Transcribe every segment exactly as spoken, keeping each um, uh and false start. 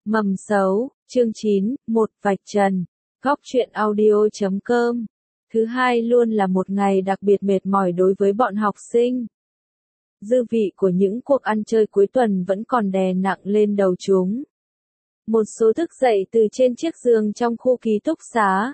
Mầm xấu, chương chín, một vạch trần, góc truyện audio chấm com. Thứ hai luôn là một ngày đặc biệt mệt mỏi đối với bọn học sinh. Dư vị của những cuộc ăn chơi cuối tuần vẫn còn đè nặng lên đầu chúng. Một số thức dậy từ trên chiếc giường trong khu ký túc xá.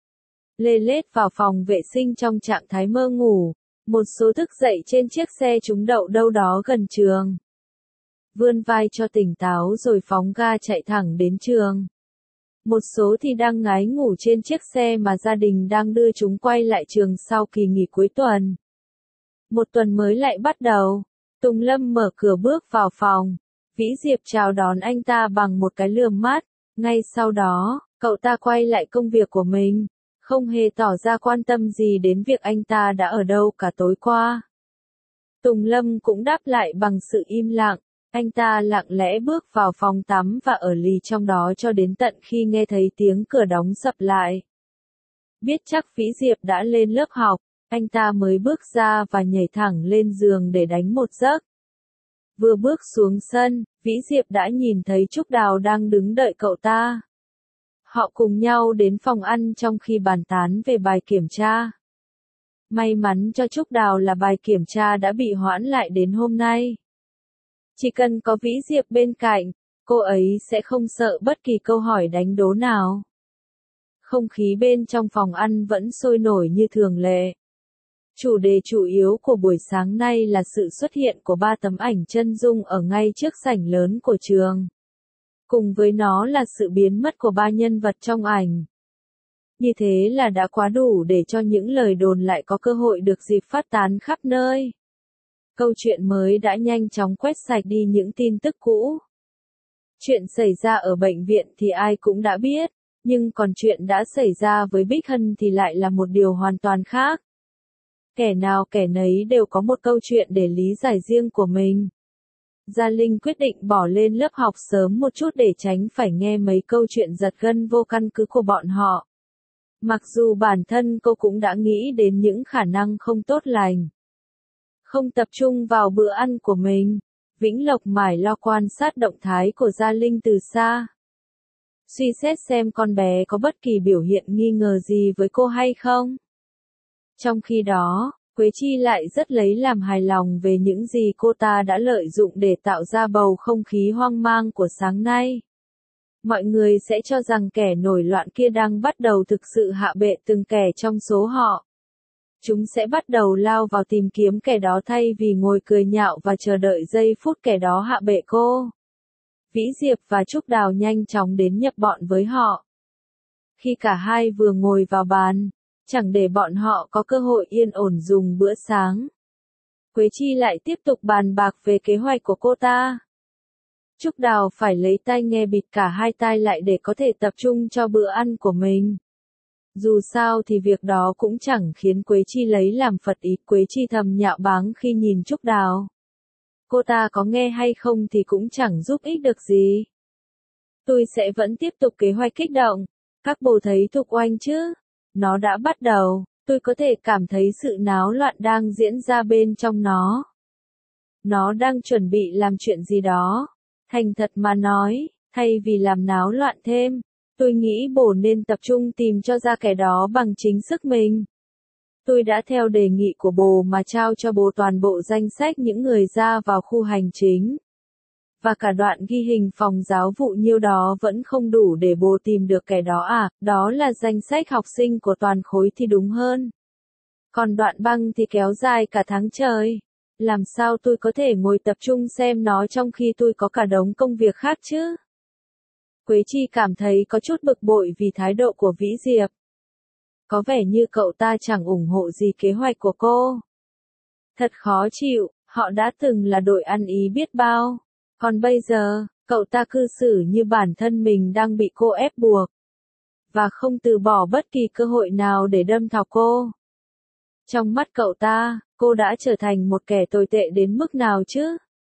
Lê lết vào phòng vệ sinh trong trạng thái mơ ngủ. Một số thức dậy trên chiếc xe chúng đậu đâu đó gần trường. Vươn vai cho tỉnh táo rồi phóng ga chạy thẳng đến trường. Một số thì đang ngái ngủ trên chiếc xe mà gia đình đang đưa chúng quay lại trường sau kỳ nghỉ cuối tuần. Một tuần mới lại bắt đầu. Tùng Lâm mở cửa bước vào phòng. Vĩ Diệp chào đón anh ta bằng một cái lườm mắt. Ngay sau đó, cậu ta quay lại công việc của mình, không hề tỏ ra quan tâm gì đến việc anh ta đã ở đâu cả tối qua. Tùng Lâm cũng đáp lại bằng sự im lặng. Anh ta lặng lẽ bước vào phòng tắm và ở lì trong đó cho đến tận khi nghe thấy tiếng cửa đóng sập lại. Biết chắc Vĩ Diệp đã lên lớp học, anh ta mới bước ra và nhảy thẳng lên giường để đánh một giấc. Vừa bước xuống sân, Vĩ Diệp đã nhìn thấy Trúc Đào đang đứng đợi cậu ta. Họ cùng nhau đến phòng ăn trong khi bàn tán về bài kiểm tra. May mắn cho Trúc Đào là bài kiểm tra đã bị hoãn lại đến hôm nay. Chỉ cần có Vĩ Diệp bên cạnh, cô ấy sẽ không sợ bất kỳ câu hỏi đánh đố nào. Không khí bên trong phòng ăn vẫn sôi nổi như thường lệ. Chủ đề chủ yếu của buổi sáng nay là sự xuất hiện của ba tấm ảnh chân dung ở ngay trước sảnh lớn của trường. Cùng với nó là sự biến mất của ba nhân vật trong ảnh. Như thế là đã quá đủ để cho những lời đồn lại có cơ hội được dịp phát tán khắp nơi. Câu chuyện mới đã nhanh chóng quét sạch đi những tin tức cũ. Chuyện xảy ra ở bệnh viện thì ai cũng đã biết, nhưng còn chuyện đã xảy ra với Bích Hân thì lại là một điều hoàn toàn khác. Kẻ nào kẻ nấy đều có một câu chuyện để lý giải riêng của mình. Gia Linh quyết định bỏ lên lớp học sớm một chút để tránh phải nghe mấy câu chuyện giật gân vô căn cứ của bọn họ. Mặc dù bản thân cô cũng đã nghĩ đến những khả năng không tốt lành. Không tập trung vào bữa ăn của mình, Vĩnh Lộc mải lo quan sát động thái của Gia Linh từ xa. Suy xét xem con bé có bất kỳ biểu hiện nghi ngờ gì với cô hay không. Trong khi đó, Quế Chi lại rất lấy làm hài lòng về những gì cô ta đã lợi dụng để tạo ra bầu không khí hoang mang của sáng nay. Mọi người sẽ cho rằng kẻ nổi loạn kia đang bắt đầu thực sự hạ bệ từng kẻ trong số họ. Chúng sẽ bắt đầu lao vào tìm kiếm kẻ đó thay vì ngồi cười nhạo và chờ đợi giây phút kẻ đó hạ bệ cô. Vĩ Diệp và Trúc Đào nhanh chóng đến nhập bọn với họ. Khi cả hai vừa ngồi vào bàn, chẳng để bọn họ có cơ hội yên ổn dùng bữa sáng. Quế Chi lại tiếp tục bàn bạc về kế hoạch của cô ta. Trúc Đào phải lấy tai nghe bịt cả hai tai lại để có thể tập trung cho bữa ăn của mình. Dù sao thì việc đó cũng chẳng khiến Quế Chi lấy làm phật ý. Quế Chi thầm nhạo báng khi nhìn Trúc Đào. Cô ta có nghe hay không thì cũng chẳng giúp ích được gì. Tôi sẽ vẫn tiếp tục kế hoạch kích động. Các bồ thấy Thục Oanh chứ? Nó đã bắt đầu, tôi có thể cảm thấy sự náo loạn đang diễn ra bên trong nó. Nó đang chuẩn bị làm chuyện gì đó. Thành thật mà nói, thay vì làm náo loạn thêm, tôi nghĩ bồ nên tập trung tìm cho ra kẻ đó bằng chính sức mình. Tôi đã theo đề nghị của bồ mà trao cho bồ toàn bộ danh sách những người ra vào khu hành chính. Và cả đoạn ghi hình phòng giáo vụ nhiêu đó vẫn không đủ để bồ tìm được kẻ đó à, đó là danh sách học sinh của toàn khối thì đúng hơn. Còn đoạn băng thì kéo dài cả tháng trời. Làm sao tôi có thể ngồi tập trung xem nó trong khi tôi có cả đống công việc khác chứ? Quế Chi cảm thấy có chút bực bội vì thái độ của Vĩ Diệp. Có vẻ như cậu ta chẳng ủng hộ gì kế hoạch của cô. Thật khó chịu, họ đã từng là đội ăn ý biết bao. Còn bây giờ, cậu ta cư xử như bản thân mình đang bị cô ép buộc. Và không từ bỏ bất kỳ cơ hội nào để đâm thọc cô. Trong mắt cậu ta, cô đã trở thành một kẻ tồi tệ đến mức nào chứ?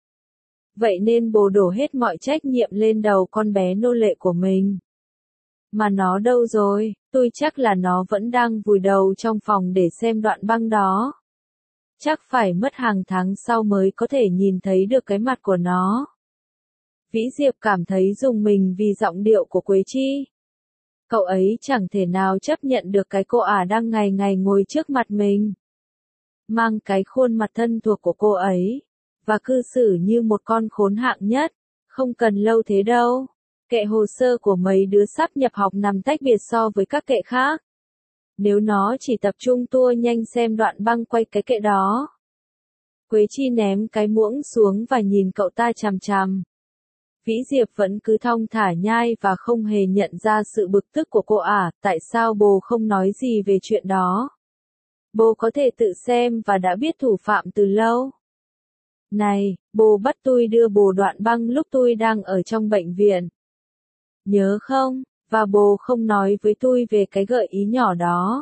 Vậy nên bồ đổ hết mọi trách nhiệm lên đầu con bé nô lệ của mình. Mà nó đâu rồi, tôi chắc là nó vẫn đang vùi đầu trong phòng để xem đoạn băng đó. Chắc phải mất hàng tháng sau mới có thể nhìn thấy được cái mặt của nó. Vĩ Diệp cảm thấy rùng mình vì giọng điệu của Quế Chi. Cậu ấy chẳng thể nào chấp nhận được cái cô ả đang ngày ngày ngồi trước mặt mình. Mang cái khuôn mặt thân thuộc của cô ấy, và cư xử như một con khốn hạng nhất. Không cần lâu thế đâu. Kệ hồ sơ của mấy đứa sắp nhập học nằm tách biệt so với các kệ khác. Nếu nó chỉ tập trung tua nhanh xem đoạn băng quay cái kệ đó. Quế Chi ném cái muỗng xuống và nhìn cậu ta chằm chằm. Vĩ Diệp vẫn cứ thong thả nhai và không hề nhận ra sự bực tức của cô ả. Tại sao bồ không nói gì về chuyện đó? Bồ có thể tự xem và đã biết thủ phạm từ lâu. Này, bồ bắt tôi đưa bồ đoạn băng lúc tôi đang ở trong bệnh viện. Nhớ không? Và bồ không nói với tôi về cái gợi ý nhỏ đó.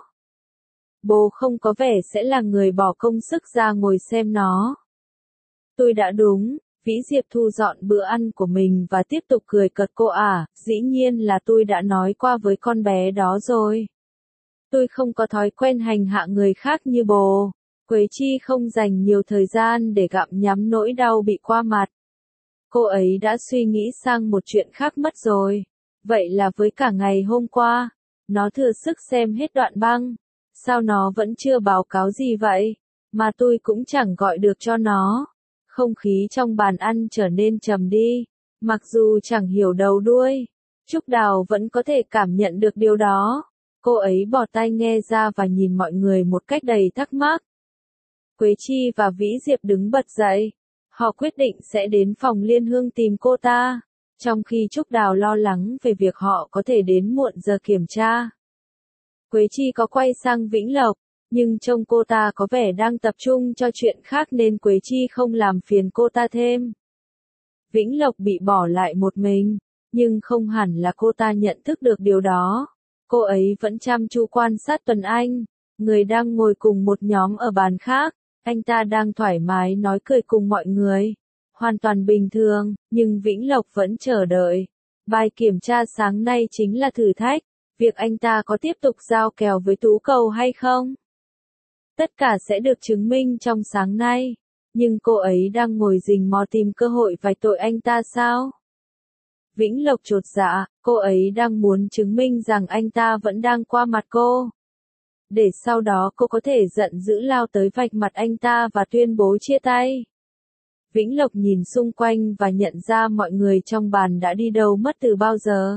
Bồ không có vẻ sẽ là người bỏ công sức ra ngồi xem nó. Tôi đã đúng. Vĩ Diệp thu dọn bữa ăn của mình và tiếp tục cười cợt cô ả. Dĩ nhiên là tôi đã nói qua với con bé đó rồi. Tôi không có thói quen hành hạ người khác như bồ. Quế Chi không dành nhiều thời gian để gặm nhắm nỗi đau bị qua mặt. Cô ấy đã suy nghĩ sang một chuyện khác mất rồi. Vậy là với cả ngày hôm qua, nó thừa sức xem hết đoạn băng. Sao nó vẫn chưa báo cáo gì vậy? Mà tôi cũng chẳng gọi được cho nó. Không khí trong bàn ăn trở nên trầm đi. Mặc dù chẳng hiểu đầu đuôi, Trúc Đào vẫn có thể cảm nhận được điều đó. Cô ấy bỏ tai nghe ra và nhìn mọi người một cách đầy thắc mắc. Quế Chi và Vĩ Diệp đứng bật dậy. Họ quyết định sẽ đến phòng Liên Hương tìm cô ta. Trong khi Trúc Đào lo lắng về việc họ có thể đến muộn giờ kiểm tra. Quế Chi có quay sang Vĩnh Lộc, nhưng trông cô ta có vẻ đang tập trung cho chuyện khác nên Quế Chi không làm phiền cô ta thêm. Vĩnh Lộc bị bỏ lại một mình, nhưng không hẳn là cô ta nhận thức được điều đó. Cô ấy vẫn chăm chú quan sát Tuấn Anh, người đang ngồi cùng một nhóm ở bàn khác. Anh ta đang thoải mái nói cười cùng mọi người. Hoàn toàn bình thường, nhưng Vĩnh Lộc vẫn chờ đợi. Bài kiểm tra sáng nay chính là thử thách. Việc anh ta có tiếp tục giao kèo với Tú Cầu hay không? Tất cả sẽ được chứng minh trong sáng nay. Nhưng cô ấy đang ngồi rình mò tìm cơ hội vạch tội anh ta sao? Vĩnh Lộc chột dạ, cô ấy đang muốn chứng minh rằng anh ta vẫn đang qua mặt cô. Để sau đó cô có thể giận dữ lao tới vạch mặt anh ta và tuyên bố chia tay. Vĩnh Lộc nhìn xung quanh và nhận ra mọi người trong bàn đã đi đâu mất từ bao giờ.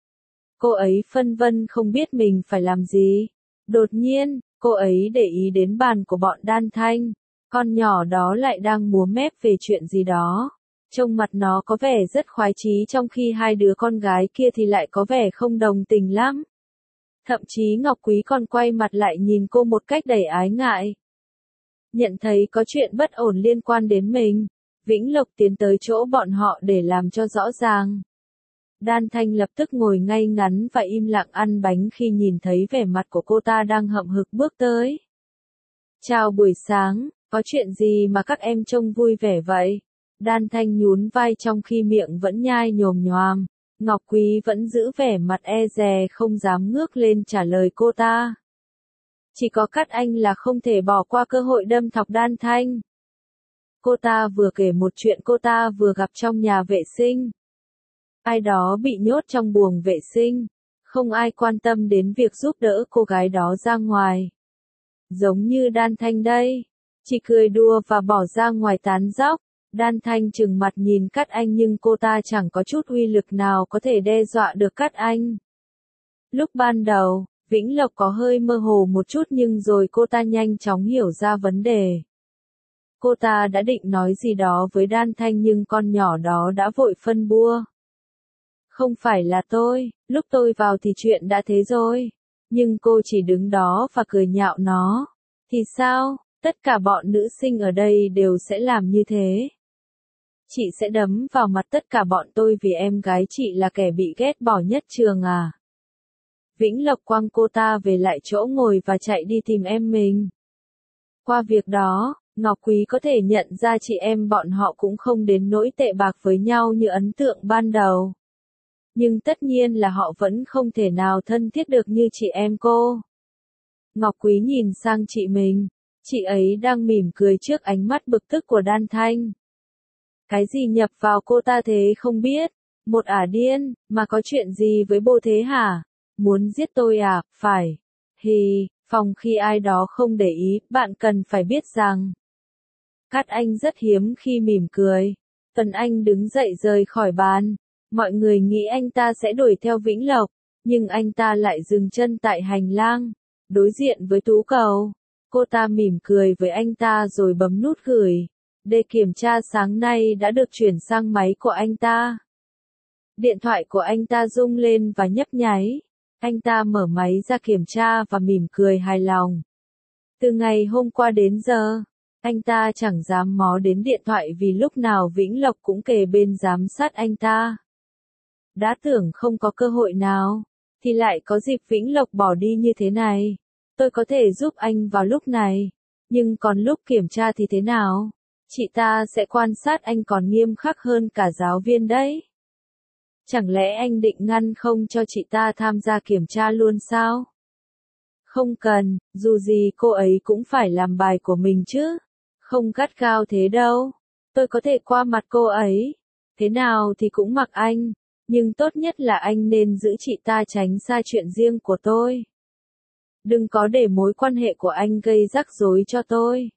Cô ấy phân vân không biết mình phải làm gì. Đột nhiên, cô ấy để ý đến bàn của bọn Đan Thanh. Con nhỏ đó lại đang múa mép về chuyện gì đó. Trông mặt nó có vẻ rất khoái chí trong khi hai đứa con gái kia thì lại có vẻ không đồng tình lắm. Thậm chí Ngọc Quý còn quay mặt lại nhìn cô một cách đầy ái ngại. Nhận thấy có chuyện bất ổn liên quan đến mình, Vĩnh Lộc tiến tới chỗ bọn họ để làm cho rõ ràng. Đan Thanh lập tức ngồi ngay ngắn và im lặng ăn bánh khi nhìn thấy vẻ mặt của cô ta đang hậm hực bước tới. Chào buổi sáng, có chuyện gì mà các em trông vui vẻ vậy? Đan Thanh nhún vai trong khi miệng vẫn nhai nhồm nhoàm. Ngọc Quý vẫn giữ vẻ mặt e dè không dám ngước lên trả lời cô ta. Chỉ có Cát Anh là không thể bỏ qua cơ hội đâm thọc Đan Thanh. Cô ta vừa kể một chuyện cô ta vừa gặp trong nhà vệ sinh. Ai đó bị nhốt trong buồng vệ sinh. Không ai quan tâm đến việc giúp đỡ cô gái đó ra ngoài. Giống như Đan Thanh đây. Chỉ cười đùa và bỏ ra ngoài tán dóc. Đan Thanh trừng mặt nhìn Cát Anh nhưng cô ta chẳng có chút uy lực nào có thể đe dọa được Cát Anh. Lúc ban đầu, Vĩnh Lộc có hơi mơ hồ một chút nhưng rồi cô ta nhanh chóng hiểu ra vấn đề. Cô ta đã định nói gì đó với Đan Thanh nhưng con nhỏ đó đã vội phân bua. Không phải là tôi, lúc tôi vào thì chuyện đã thế rồi. Nhưng cô chỉ đứng đó và cười nhạo nó. Thì sao, tất cả bọn nữ sinh ở đây đều sẽ làm như thế. Chị sẽ đấm vào mặt tất cả bọn tôi vì em gái chị là kẻ bị ghét bỏ nhất trường à. Vĩnh Lộc quăng cô ta về lại chỗ ngồi và chạy đi tìm em mình. Qua việc đó, Ngọc Quý có thể nhận ra chị em bọn họ cũng không đến nỗi tệ bạc với nhau như ấn tượng ban đầu. Nhưng tất nhiên là họ vẫn không thể nào thân thiết được như chị em cô. Ngọc Quý nhìn sang chị mình. Chị ấy đang mỉm cười trước ánh mắt bực tức của Đan Thanh. Cái gì nhập vào cô ta thế không biết? Một ả điên, mà có chuyện gì với bô thế hả? Muốn giết tôi à? Phải. Hì, phòng khi ai đó không để ý, bạn cần phải biết rằng. Cát Anh rất hiếm khi mỉm cười. Tuấn Anh đứng dậy rời khỏi bàn. Mọi người nghĩ anh ta sẽ đuổi theo Vĩnh Lộc, nhưng anh ta lại dừng chân tại hành lang, đối diện với Tú Cầu. Cô ta mỉm cười với anh ta rồi bấm nút gửi. Để kiểm tra sáng nay đã được chuyển sang máy của anh ta. Điện thoại của anh ta rung lên và nhấp nháy. Anh ta mở máy ra kiểm tra và mỉm cười hài lòng. Từ ngày hôm qua đến giờ, anh ta chẳng dám mó đến điện thoại vì lúc nào Vĩnh Lộc cũng kề bên giám sát anh ta. Đã tưởng không có cơ hội nào, thì lại có dịp Vĩnh Lộc bỏ đi như thế này. Tôi có thể giúp anh vào lúc này, nhưng còn lúc kiểm tra thì thế nào? Chị ta sẽ quan sát anh còn nghiêm khắc hơn cả giáo viên đấy. Chẳng lẽ anh định ngăn không cho chị ta tham gia kiểm tra luôn sao? Không cần, dù gì cô ấy cũng phải làm bài của mình chứ. Không gắt gao thế đâu. Tôi có thể qua mặt cô ấy. Thế nào thì cũng mặc anh. Nhưng tốt nhất là anh nên giữ chị ta tránh xa chuyện riêng của tôi. Đừng có để mối quan hệ của anh gây rắc rối cho tôi.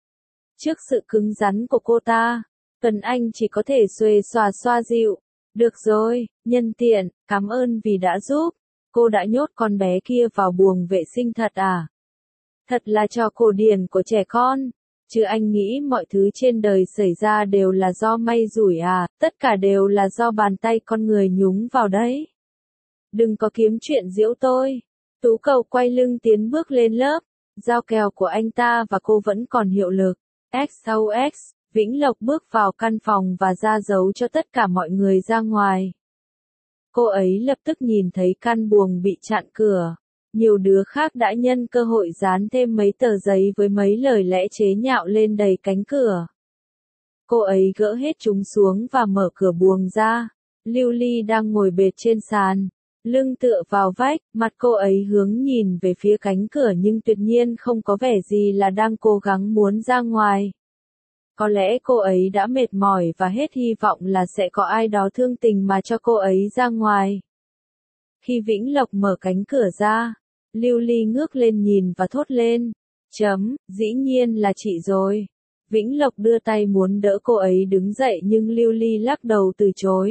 Trước sự cứng rắn của cô ta, Tuấn Anh chỉ có thể xuề xòa xoa dịu. Được rồi, nhân tiện, cảm ơn vì đã giúp. Cô đã nhốt con bé kia vào buồng vệ sinh thật à? Thật là trò cổ điển của trẻ con. Chứ anh nghĩ mọi thứ trên đời xảy ra đều là do may rủi à, tất cả đều là do bàn tay con người nhúng vào đấy. Đừng có kiếm chuyện giễu tôi. Tú Cầu quay lưng tiến bước lên lớp. Giao kèo của anh ta và cô vẫn còn hiệu lực. ích o ích, Vĩnh Lộc bước vào căn phòng và ra dấu cho tất cả mọi người ra ngoài. Cô ấy lập tức nhìn thấy căn buồng bị chặn cửa. Nhiều đứa khác đã nhân cơ hội dán thêm mấy tờ giấy với mấy lời lẽ chế nhạo lên đầy cánh cửa. Cô ấy gỡ hết chúng xuống và mở cửa buồng ra. Lưu Ly đang ngồi bệt trên sàn, lưng tựa vào vách, mặt cô ấy hướng nhìn về phía cánh cửa nhưng tuyệt nhiên không có vẻ gì là đang cố gắng muốn ra ngoài. Có lẽ cô ấy đã mệt mỏi và hết hy vọng là sẽ có ai đó thương tình mà cho cô ấy ra ngoài. Khi Vĩnh Lộc mở cánh cửa ra, Lưu Ly ngước lên nhìn và thốt lên. Chấm, dĩ nhiên là chị rồi. Vĩnh Lộc đưa tay muốn đỡ cô ấy đứng dậy nhưng Lưu Ly lắc đầu từ chối.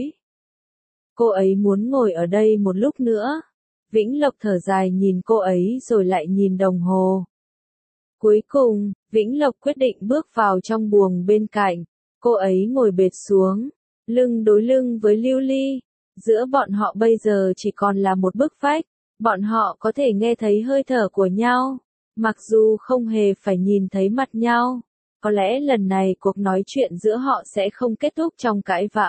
Cô ấy muốn ngồi ở đây một lúc nữa. Vĩnh Lộc thở dài nhìn cô ấy rồi lại nhìn đồng hồ. Cuối cùng, Vĩnh Lộc quyết định bước vào trong buồng bên cạnh. Cô ấy ngồi bệt xuống, lưng đối lưng với Lưu Ly. Giữa bọn họ bây giờ chỉ còn là một bức vách. Bọn họ có thể nghe thấy hơi thở của nhau, mặc dù không hề phải nhìn thấy mặt nhau. Có lẽ lần này cuộc nói chuyện giữa họ sẽ không kết thúc trong cãi vã.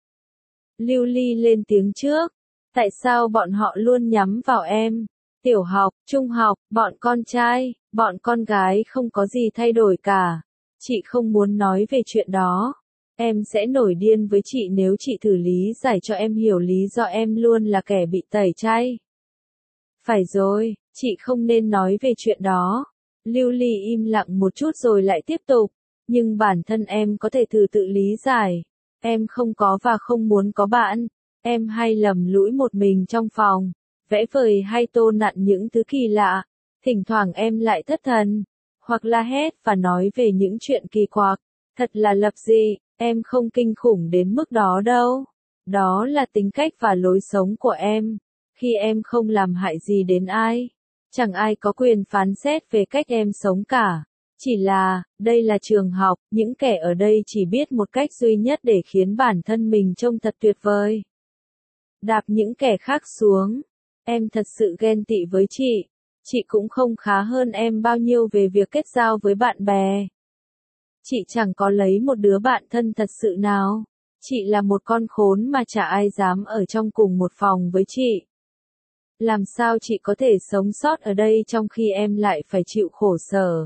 Lưu Ly lên tiếng trước. Tại sao bọn họ luôn nhắm vào em? Tiểu học, trung học, bọn con trai, bọn con gái không có gì thay đổi cả. Chị không muốn nói về chuyện đó. Em sẽ nổi điên với chị nếu chị thử lý giải cho em hiểu lý do em luôn là kẻ bị tẩy chay. Phải rồi, chị không nên nói về chuyện đó. Lưu Ly im lặng một chút rồi lại tiếp tục. Nhưng bản thân em có thể thử tự lý giải. Em không có và không muốn có bạn. Em hay lầm lũi một mình trong phòng, vẽ vời hay tô nặn những thứ kỳ lạ. Thỉnh thoảng em lại thất thần, hoặc la hét và nói về những chuyện kỳ quặc. Thật là lập dị, em không kinh khủng đến mức đó đâu. Đó là tính cách và lối sống của em. Khi em không làm hại gì đến ai, chẳng ai có quyền phán xét về cách em sống cả. Chỉ là, đây là trường học, những kẻ ở đây chỉ biết một cách duy nhất để khiến bản thân mình trông thật tuyệt vời. Đạp những kẻ khác xuống. Em thật sự ghen tị với chị. Chị cũng không khá hơn em bao nhiêu về việc kết giao với bạn bè. Chị chẳng có lấy một đứa bạn thân thật sự nào. Chị là một con khốn mà chả ai dám ở trong cùng một phòng với chị. Làm sao chị có thể sống sót ở đây trong khi em lại phải chịu khổ sở?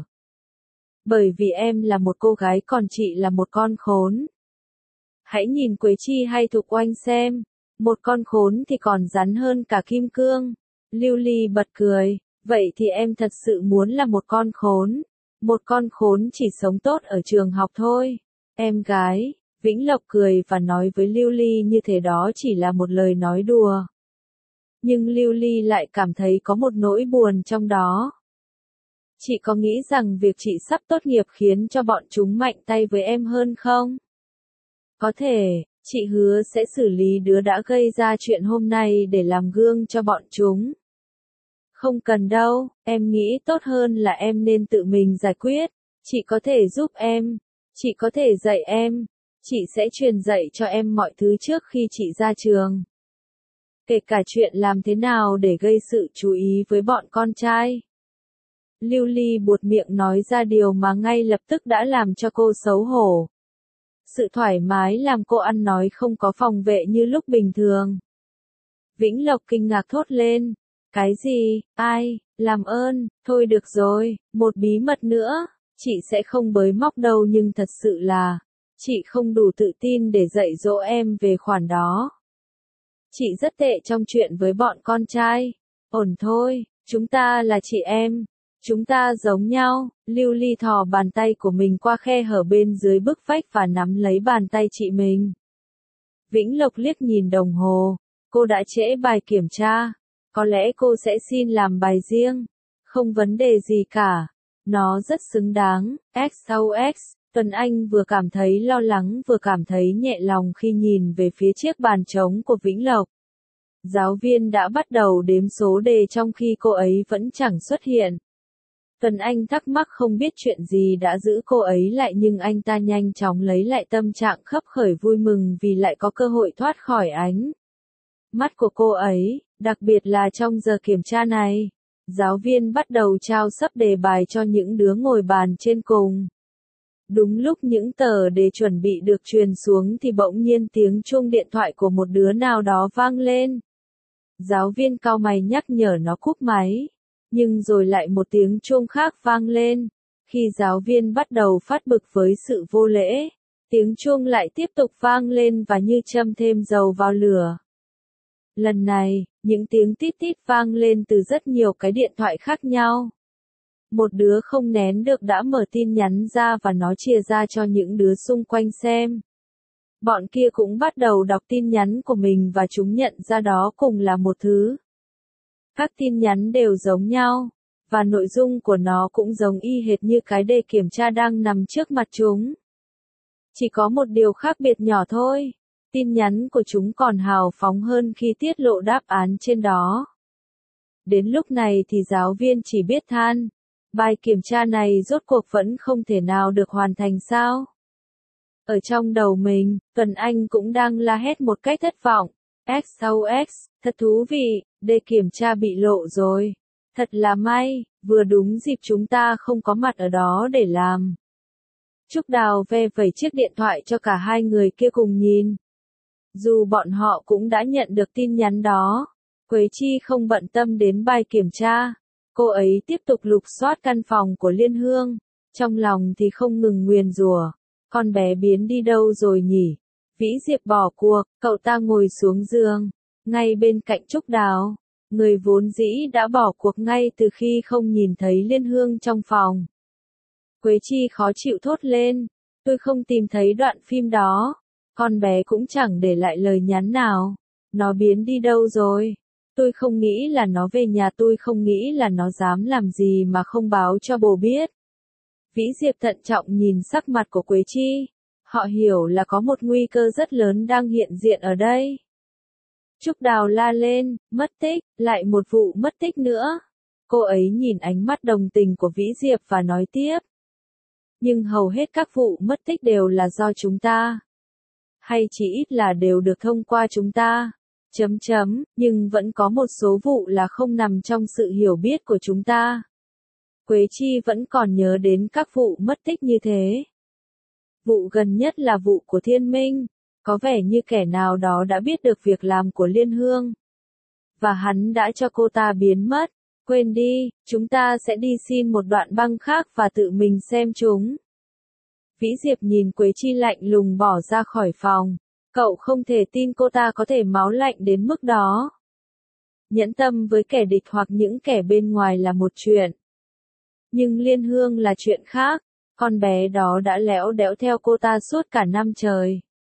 Bởi vì em là một cô gái còn chị là một con khốn. Hãy nhìn Quế Chi hay Thục Oanh xem. Một con khốn thì còn rắn hơn cả kim cương. Lưu Ly bật cười. Vậy thì em thật sự muốn là một con khốn. Một con khốn chỉ sống tốt ở trường học thôi. Em gái, Vĩnh Lộc cười và nói với Lưu Ly như thế đó chỉ là một lời nói đùa. Nhưng Lưu Ly lại cảm thấy có một nỗi buồn trong đó. Chị có nghĩ rằng việc chị sắp tốt nghiệp khiến cho bọn chúng mạnh tay với em hơn không? Có thể, chị hứa sẽ xử lý đứa đã gây ra chuyện hôm nay để làm gương cho bọn chúng. Không cần đâu, em nghĩ tốt hơn là em nên tự mình giải quyết. Chị có thể giúp em. Chị có thể dạy em. Chị sẽ truyền dạy cho em mọi thứ trước khi chị ra trường. Kể cả chuyện làm thế nào để gây sự chú ý với bọn con trai. Lưu Ly buột miệng nói ra điều mà ngay lập tức đã làm cho cô xấu hổ. Sự thoải mái làm cô ăn nói không có phòng vệ như lúc bình thường. Vĩnh Lộc kinh ngạc thốt lên. Cái gì, ai, làm ơn, thôi được rồi, một bí mật nữa, chị sẽ không bới móc đâu nhưng thật sự là, chị không đủ tự tin để dạy dỗ em về khoản đó. Chị rất tệ trong chuyện với bọn con trai. Ổn thôi, chúng ta là chị em. Chúng ta giống nhau. Lưu Ly thò bàn tay của mình qua khe hở bên dưới bức vách và nắm lấy bàn tay chị mình. Vĩnh Lộc liếc nhìn đồng hồ. Cô đã trễ bài kiểm tra. Có lẽ cô sẽ xin làm bài riêng. Không vấn đề gì cả. Nó rất xứng đáng. ích o ích. Tuấn Anh vừa cảm thấy lo lắng vừa cảm thấy nhẹ lòng khi nhìn về phía chiếc bàn trống của Vĩnh Lộc. Giáo viên đã bắt đầu đếm số đề trong khi cô ấy vẫn chẳng xuất hiện. Tuấn Anh thắc mắc không biết chuyện gì đã giữ cô ấy lại nhưng anh ta nhanh chóng lấy lại tâm trạng khấp khởi vui mừng vì lại có cơ hội thoát khỏi ánh mắt của cô ấy, đặc biệt là trong giờ kiểm tra này. Giáo viên bắt đầu trao sấp đề bài cho những đứa ngồi bàn trên cùng. Đúng lúc những tờ đề chuẩn bị được truyền xuống thì bỗng nhiên tiếng chuông điện thoại của một đứa nào đó vang lên. Giáo viên cau mày nhắc nhở nó cúp máy. Nhưng rồi lại một tiếng chuông khác vang lên. Khi giáo viên bắt đầu phát bực với sự vô lễ, tiếng chuông lại tiếp tục vang lên và như châm thêm dầu vào lửa. Lần này, những tiếng tít tít vang lên từ rất nhiều cái điện thoại khác nhau. Một đứa không nén được đã mở tin nhắn ra và nó chia ra cho những đứa xung quanh xem. Bọn kia cũng bắt đầu đọc tin nhắn của mình và chúng nhận ra đó cùng là một thứ. Các tin nhắn đều giống nhau, và nội dung của nó cũng giống y hệt như cái đề kiểm tra đang nằm trước mặt chúng. Chỉ có một điều khác biệt nhỏ thôi, tin nhắn của chúng còn hào phóng hơn khi tiết lộ đáp án trên đó. Đến lúc này thì giáo viên chỉ biết than, bài kiểm tra này rốt cuộc vẫn không thể nào được hoàn thành sao? Ở trong đầu mình, Tuấn Anh cũng đang la hét một cách thất vọng. ích o ích, thật thú vị, đề kiểm tra bị lộ rồi. Thật là may, vừa đúng dịp chúng ta không có mặt ở đó để làm. Trúc Đào ve vẩy chiếc điện thoại cho cả hai người kia cùng nhìn. Dù bọn họ cũng đã nhận được tin nhắn đó, Quế Chi không bận tâm đến bài kiểm tra. Cô ấy tiếp tục lục soát căn phòng của Liên Hương, trong lòng thì không ngừng nguyền rủa. Con bé biến đi đâu rồi nhỉ? Vĩ Diệp bỏ cuộc, cậu ta ngồi xuống giường, ngay bên cạnh Trúc Đào. Người vốn dĩ đã bỏ cuộc ngay từ khi không nhìn thấy Liên Hương trong phòng. Quế Chi khó chịu thốt lên, tôi không tìm thấy đoạn phim đó. Con bé cũng chẳng để lại lời nhắn nào. Nó biến đi đâu rồi? Tôi không nghĩ là nó về nhà, tôi không nghĩ là nó dám làm gì mà không báo cho bố biết. Vĩ Diệp thận trọng nhìn sắc mặt của Quế Chi. Họ hiểu là có một nguy cơ rất lớn đang hiện diện ở đây. Trúc Đào la lên, mất tích, lại một vụ mất tích nữa. Cô ấy nhìn ánh mắt đồng tình của Vĩ Diệp và nói tiếp. Nhưng hầu hết các vụ mất tích đều là do chúng ta. Hay chỉ ít là đều được thông qua chúng ta. Chấm chấm, nhưng vẫn có một số vụ là không nằm trong sự hiểu biết của chúng ta. Quế Chi vẫn còn nhớ đến các vụ mất tích như thế. Vụ gần nhất là vụ của Thiên Minh. Có vẻ như kẻ nào đó đã biết được việc làm của Liên Hương. Và hắn đã cho cô ta biến mất. Quên đi, chúng ta sẽ đi xin một đoạn băng khác và tự mình xem chúng. Vĩ Diệp nhìn Quế Chi lạnh lùng bỏ ra khỏi phòng. Cậu không thể tin cô ta có thể máu lạnh đến mức đó. Nhẫn tâm với kẻ địch hoặc những kẻ bên ngoài là một chuyện. Nhưng Liên Hương là chuyện khác. Con bé đó đã lẽo đẽo theo cô ta suốt cả năm trời.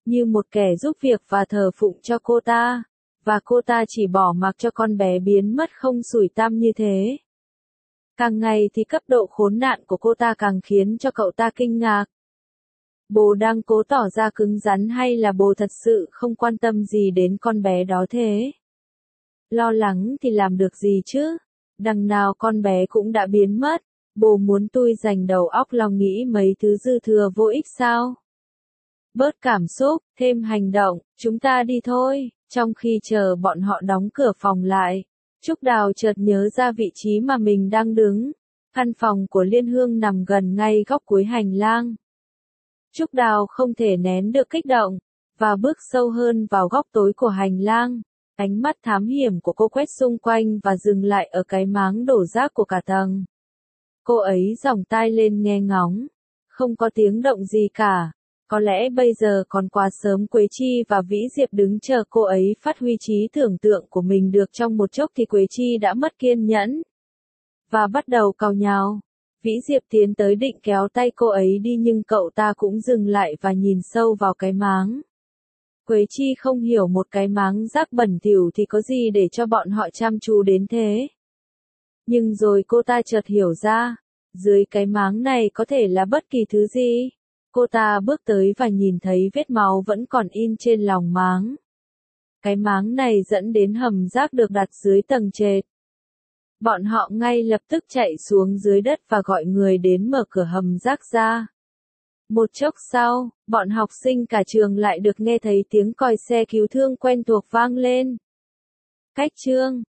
như một kẻ giúp việc và thờ phụng cho cô ta, và cô ta chỉ bỏ mặc cho con bé biến mất không sủi tăm như thế. Càng ngày thì cấp độ khốn nạn của cô ta càng khiến cho cậu ta kinh ngạc. Bố đang cố tỏ ra cứng rắn hay là bố thật sự không quan tâm gì đến con bé đó thế? Lo lắng thì làm được gì chứ? Đằng nào con bé cũng đã biến mất, bố muốn tôi dành đầu óc lo nghĩ mấy thứ dư thừa vô ích sao? Bớt cảm xúc, thêm hành động, chúng ta đi thôi. Trong khi chờ bọn họ đóng cửa phòng lại, Trúc Đào chợt nhớ ra vị trí mà mình đang đứng. Căn phòng của Liên Hương nằm gần ngay góc cuối hành lang. Trúc Đào không thể nén được kích động, và bước sâu hơn vào góc tối của hành lang. Ánh mắt thám hiểm của cô quét xung quanh và dừng lại ở cái máng đổ rác của cả tầng. Cô ấy giòng tai lên nghe ngóng. Không có tiếng động gì cả. Có lẽ bây giờ còn quá sớm. Quế Chi và Vĩ Diệp đứng chờ cô ấy phát huy trí tưởng tượng của mình được trong một chốc thì Quế Chi đã mất kiên nhẫn. Và bắt đầu càu nhàu. Vĩ Diệp tiến tới định kéo tay cô ấy đi nhưng cậu ta cũng dừng lại và nhìn sâu vào cái máng. Quế Chi không hiểu một cái máng rác bẩn thỉu thì có gì để cho bọn họ chăm chú đến thế. Nhưng rồi cô ta chợt hiểu ra, dưới cái máng này có thể là bất kỳ thứ gì. Cô ta bước tới và nhìn thấy vết máu vẫn còn in trên lòng máng. Cái máng này dẫn đến hầm rác được đặt dưới tầng trệt. Bọn họ ngay lập tức chạy xuống dưới đất và gọi người đến mở cửa hầm rác ra. Một chốc sau, bọn học sinh cả trường lại được nghe thấy tiếng còi xe cứu thương quen thuộc vang lên. Cách chương